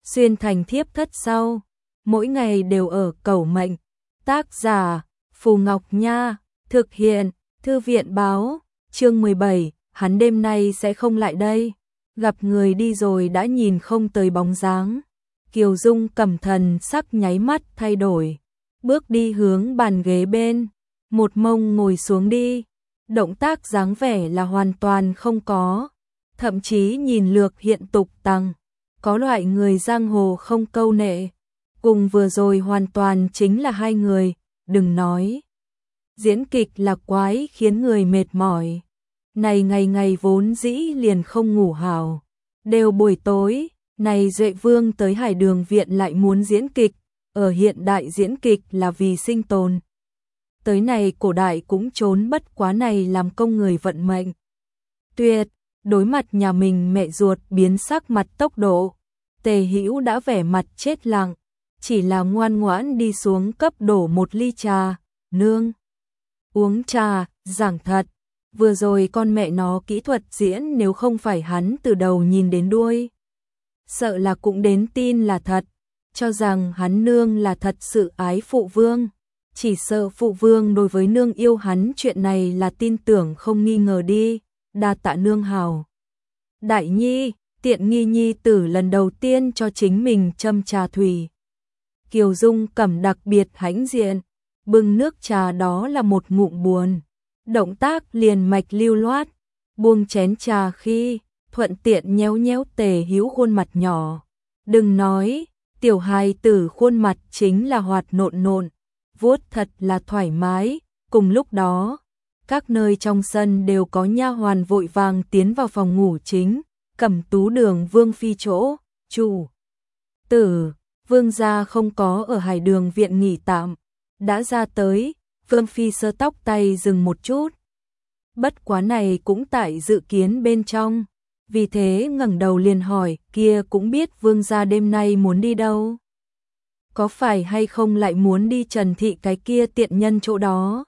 xuyên thành thiếp thất sau, mỗi ngày đều ở cầu mệnh. Tác giả Phù Ngọc Nha, thực hiện Thư viện báo. Chương 17, hắn đêm nay sẽ không lại đây. Gặp người đi rồi đã nhìn không tới bóng dáng. Kiều Dung Cẩm thần sắc nháy mắt thay đổi, bước đi hướng bàn ghế bên, một mông ngồi xuống đi. Động tác dáng vẻ là hoàn toàn không có, thậm chí nhìn lược hiện tục tăng, có loại người giang hồ không câu nệ. Cùng vừa rồi hoàn toàn chính là hai người, đừng nói. Diễn kịch là quái khiến người mệt mỏi. Này ngày ngày vốn dĩ liền không ngủ hào. Đều buổi tối, này Duệ Vương tới Hải Đường Viện lại muốn diễn kịch, ở hiện đại diễn kịch là vì sinh tồn. Tới này cổ đại cũng trốn bất quá này làm công người vận mệnh. Tuyệt, đối mặt nhà mình mẹ ruột biến sắc mặt tốc độ, Tề Hữu đã vẻ mặt chết lặng, chỉ là ngoan ngoãn đi xuống cấp đổ một ly trà. Nương, uống trà, giảng thật, vừa rồi con mẹ nó kỹ thuật diễn nếu không phải hắn từ đầu nhìn đến đuôi, sợ là cũng đến tin là thật, cho rằng hắn nương là thật sự ái phụ vương. Chỉ sợ phụ vương đối với nương yêu hắn chuyện này là tin tưởng không nghi ngờ đi, đa tạ nương hào. Đại nhi, tiện nghi nhi tử lần đầu tiên cho chính mình châm trà thủy. Kiều Dung Cẩm đặc biệt hãnh diện, bưng nước trà đó là một ngụm buồn. Động tác liền mạch lưu loát, buông chén trà khi, thuận tiện nhéo nhéo Tề Hữu khuôn mặt nhỏ. Đừng nói, tiểu hài tử khuôn mặt chính là hoạt nộn nộn, vuốt thật là thoải mái. Cùng lúc đó, các nơi trong sân đều có nha hoàn vội vàng tiến vào phòng ngủ chính, Cẩm Tú Đường Vương phi chỗ, chủ tử, vương gia không có ở Hải Đường Viện nghỉ tạm, đã ra tới. Vương phi sơ tóc tay dừng một chút. Bất quá này cũng tại dự kiến bên trong, vì thế ngẩng đầu liền hỏi, kia cũng biết vương gia đêm nay muốn đi đâu? Có phải hay không lại muốn đi Trần thị cái kia tiện nhân chỗ đó?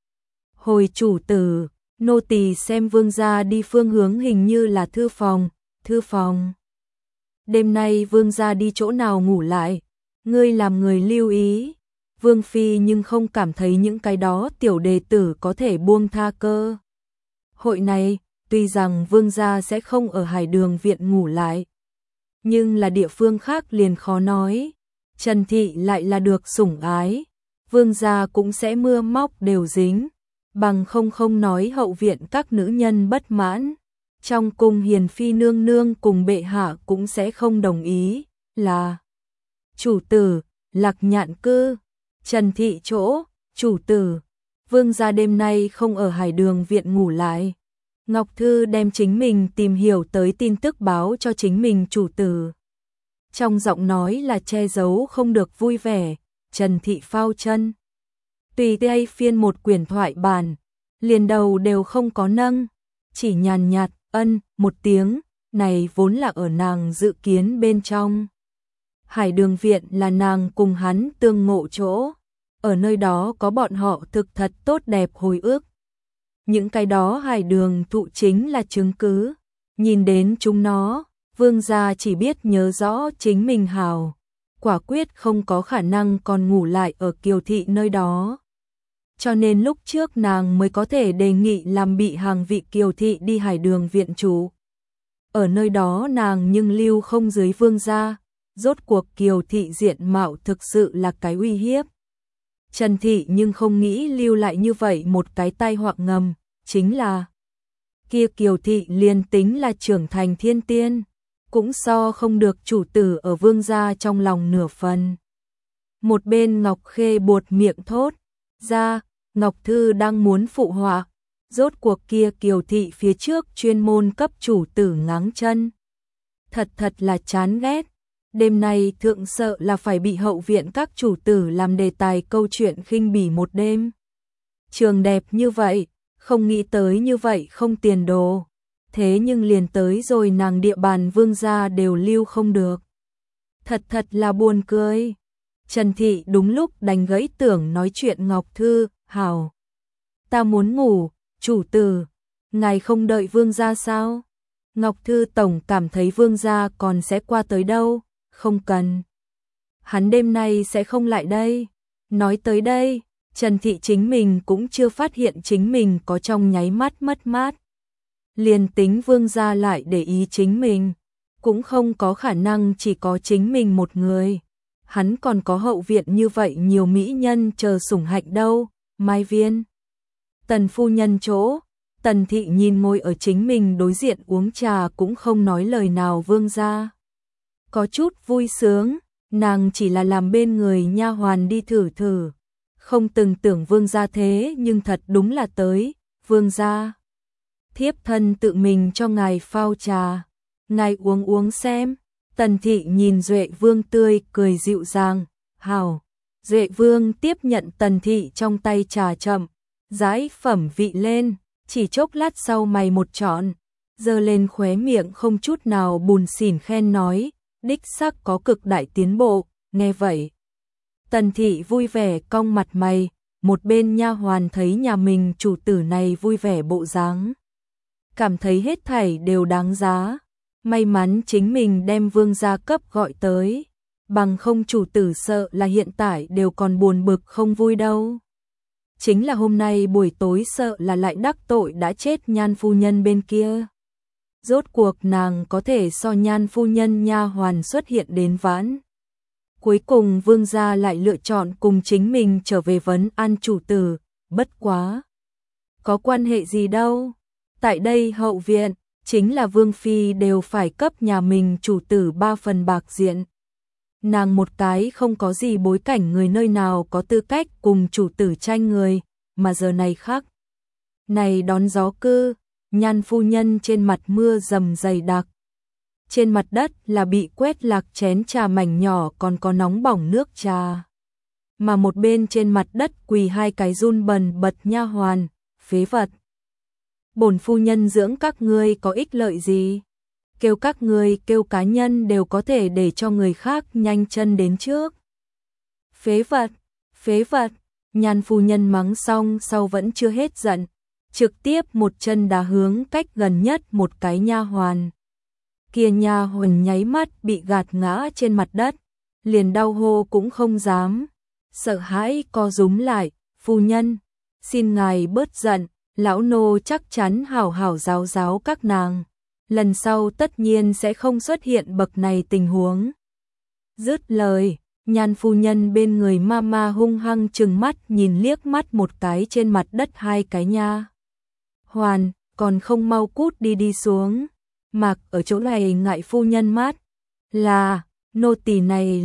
Hồi chủ tử, nô tỳ xem vương gia đi phương hướng hình như là thư phòng, thư phòng. Đêm nay vương gia đi chỗ nào ngủ lại? Ngươi làm người lưu ý. Vương phi nhưng không cảm thấy những cái đó tiểu đệ tử có thể buông tha cơ. Hội này, tuy rằng vương gia sẽ không ở Hải Đường Viện ngủ lại, nhưng là địa phương khác liền khó nói. Trần thị lại là được sủng ái, vương gia cũng sẽ mưa móc đều dính, bằng không nói hậu viện các nữ nhân bất mãn. Trong cung hiền phi nương nương cùng bệ hạ cũng sẽ không đồng ý, là chủ tử, Lạc Nhạn cư, Trần thị chỗ, chủ tử, vương gia đêm nay không ở Hải Đường Viện ngủ lại. Ngọc Thư đem chính mình tìm hiểu tới tin tức báo cho chính mình chủ tử. Trong giọng nói là che giấu không được vui vẻ. Trần thị phao chân, tùy tay phiên một quyển thoại bản, liền đầu đều không có nâng, chỉ nhàn nhạt ân một tiếng, này vốn là ở nàng dự kiến bên trong. Hải Đường Viện là nàng cùng hắn tương ngộ chỗ, ở nơi đó có bọn họ thực thật tốt đẹp hồi ức. Những cái đó Hải Đường thụ chính là chứng cứ, nhìn đến chúng nó, vương gia chỉ biết nhớ rõ chính mình hào, quả quyết không có khả năng còn ngủ lại ở Kiều thị nơi đó. Cho nên lúc trước nàng mới có thể đề nghị làm bị hàng vị Kiều thị đi Hải Đường Viện trú. Ở nơi đó nàng nhưng lưu không dưới vương gia, rốt cuộc Kiều thị diện mạo thực sự là cái uy hiếp. Trần thị nhưng không nghĩ lưu lại như vậy một cái tai họa ngầm, chính là kia Kiều thị liền tính là trưởng thành thiên tiên, cũng so không được chủ tử ở vương gia trong lòng nửa phần. Một bên Ngọc Khê buột miệng thốt ra, Ngọc Thư đang muốn phụ họa, rốt cuộc kia Kiều thị phía trước chuyên môn cấp chủ tử ngáng chân. Thật là chán ghét. Đêm nay thượng sợ là phải bị hậu viện các chủ tử làm đề tài câu chuyện khinh bỉ một đêm. Trường đẹp như vậy, không nghĩ tới như vậy không tiền đồ. Thế nhưng liền tới rồi nàng địa bàn vương gia đều lưu không được. Thật là buồn cười. Trần thị đúng lúc đánh gãy tưởng nói chuyện Ngọc Thư, hào. Ta muốn ngủ, chủ tử, ngài không đợi vương gia sao? Ngọc Thư tổng cảm thấy vương gia còn sẽ qua tới đâu, không cần. Hắn đêm nay sẽ không lại đây. Nói tới đây, Trần Thị chính mình cũng chưa phát hiện chính mình có trong nháy mắt mất mát. Liền tính Vương gia lại để ý chính mình, cũng không có khả năng chỉ có chính mình một người. Hắn còn có hậu viện như vậy nhiều mỹ nhân chờ sủng hạnh đâu. Mai Viên, Tần phu nhân chỗ, Tần Thị nhìn ngồi ở chính mình đối diện uống trà cũng không nói lời nào. Vương gia có chút vui sướng, nàng chỉ là làm bên người nha hoàn đi thử thử, không từng tưởng Vương gia thế nhưng thật đúng là tới. Vương gia, thiếp thân tự mình cho ngài phao trà, ngài uống xem. Tần Thị nhìn Duệ Vương tươi cười dịu dàng. Hảo. Duệ Vương tiếp nhận Tần Thị trong tay trà chậm rãi phẩm vị lên, chỉ chốc lát sau mày một trọn, giơ lên khóe miệng không chút nào buồn xỉn khen nói, đích xác có cực đại tiến bộ. Nghe vậy, Tần Thị vui vẻ cong mặt mày, một bên nha hoàn thấy nhà mình chủ tử này vui vẻ bộ dáng, cảm thấy hết thảy đều đáng giá. May mắn chính mình đem Vương gia cấp gọi tới, bằng không chủ tử sợ là hiện tại đều còn buồn bực không vui đâu. Chính là hôm nay buổi tối sợ là lại đắc tội đã chết Nhan phu nhân bên kia. Rốt cuộc nàng có thể so Nhan phu nhân nha hoàn xuất hiện đến vãn. Cuối cùng Vương gia lại lựa chọn cùng chính mình trở về vấn an chủ tử, bất quá. Có quan hệ gì đâu, tại đây hậu viện, chính là Vương Phi đều phải cấp nhà mình chủ tử 3 phần bạc diện. Nàng một cái không có gì bối cảnh người nơi nào có tư cách cùng chủ tử tranh người, mà giờ này khác. Này đón gió cư, Nhan phu nhân trên mặt mưa dầm dày đặc. Trên mặt đất là bị quét lạc chén trà mảnh nhỏ còn có nóng bỏng nước trà. Mà một bên trên mặt đất quỳ 2 cái run bần bật nha hoàn, phế vật. Bổn phu nhân dưỡng các ngươi có ích lợi gì? Kêu các ngươi kêu cá nhân đều có thể để cho người khác nhanh chân đến trước. Phế vật, phế vật. Nhan phu nhân mắng xong sau vẫn chưa hết giận, trực tiếp một chân đá hướng cách gần nhất một cái nha hoàn. Kia nha hoàn nháy mắt bị gạt ngã trên mặt đất, liền đau hô cũng không dám, sợ hãi co rúm lại. Phu nhân, xin ngài bớt giận, lão nô chắc chắn hảo hảo giáo giáo các nàng, lần sau tất nhiên sẽ không xuất hiện bậc này tình huống. Dứt lời, Nhan phu nhân bên người mama hung hăng trừng mắt nhìn liếc mắt một cái trên mặt đất 2 cái nha hoàn, còn không mau cút đi xuống. Mặc ở chỗ này ngại phu nhân mát, là nô tỳ này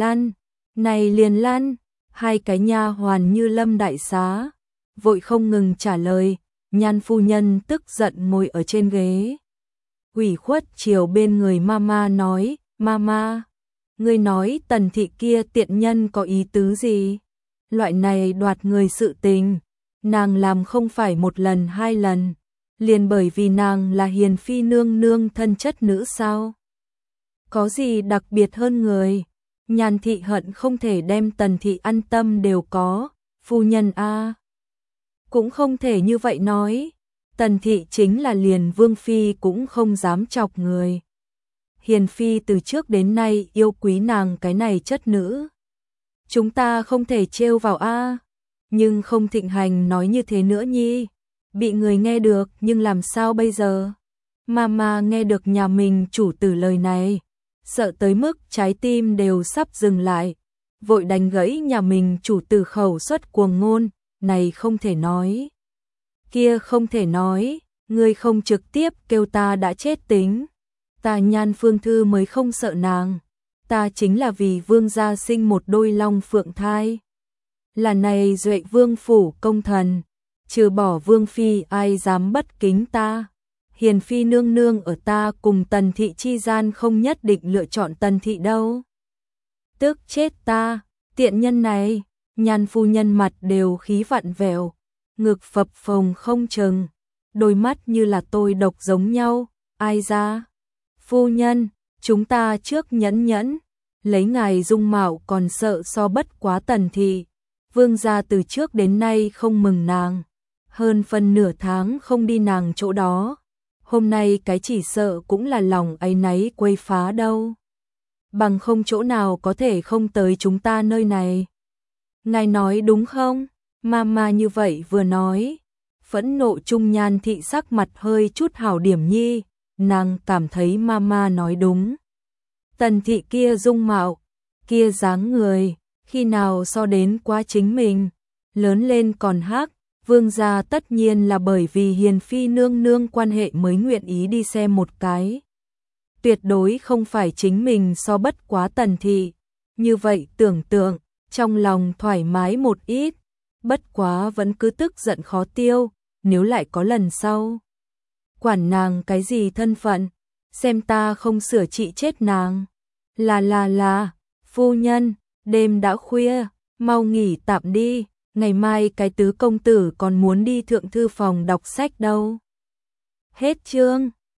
liền lăn. 2 cái nha hoàn như lâm đại xá, vội không ngừng trả lời. Nhan phu nhân tức giận ngồi ở trên ghế, ủy khuất chiều bên người mama nói, mama, ngươi nói Tần Thị kia tiện nhân có ý tứ gì? Loại này đoạt người sự tình, nàng làm không phải 1 lần 2 lần, liền bởi vì nàng là hiền phi nương nương thân chất nữ sao? Có gì đặc biệt hơn người? Nhan thị hận không thể đem Tần Thị an tâm đều có. Phu nhân a, cũng không thể như vậy nói. Tần Thị chính là liền Vương Phi cũng không dám chọc người. Hiền Phi từ trước đến nay yêu quý nàng cái này chất nữ. Chúng ta không thể trêu vào a. Nhưng không thịnh hành nói như thế nữa nhi. Bị người nghe được nhưng làm sao bây giờ? Mama nghe được nhà mình chủ tử lời này, sợ tới mức trái tim đều sắp dừng lại, vội đánh gãy nhà mình chủ tử khẩu xuất cuồng ngôn, này không thể nói, kia không thể nói, ngươi không trực tiếp kêu ta đã chết tính. Ta Nhan Phương Thư mới không sợ nàng, ta chính là vì vương gia sinh một đôi long phượng thai. Là này Duệ Vương phủ công thần, trừ bỏ Vương Phi ai dám bất kính ta. Hiền Phi nương nương ở ta cùng Tần Thị chi gian không nhất định lựa chọn Tần Thị đâu. Tức chết ta, tiện nhân này. Nhan phu nhân mặt đều khí vặn vẹo, ngực phập phồng không chừng, đôi mắt như là tôi độc giống nhau. Ai ra? Phu nhân, chúng ta trước nhẫn nhẫn, lấy ngài dung mạo còn sợ so bất quá Tần Thị. Vương gia từ trước đến nay không mừng nàng, hơn phân nửa tháng không đi nàng chỗ đó. Hôm nay cái chỉ sợ cũng là lòng áy náy quấy phá đâu. bằng không chỗ nào có thể không tới chúng ta nơi này. Ngài nói đúng không? Mama như vậy vừa nói, phẫn nộ trung nhan thị sắc mặt hơi chút hảo điểm nhi, nàng cảm thấy mama nói đúng. Tần thị kia dung mạo, kia dáng người, khi nào so đến quá chính mình, lớn lên còn hắc, vương gia tất nhiên là bởi vì hiền phi nương nương quan hệ mới nguyện ý đi xem một cái. Tuyệt đối không phải chính mình so bất quá Tần thị, như vậy tưởng tượng, trong lòng thoải mái một ít, bất quá vẫn cứ tức giận khó tiêu, nếu lại có lần sau. Quản nàng cái gì thân phận, xem ta không sửa trị chết nàng. Là, phu nhân, đêm đã khuya, mau nghỉ tạm đi, ngày mai cái tứ công tử còn muốn đi thượng thư phòng đọc sách đâu. Hết chương.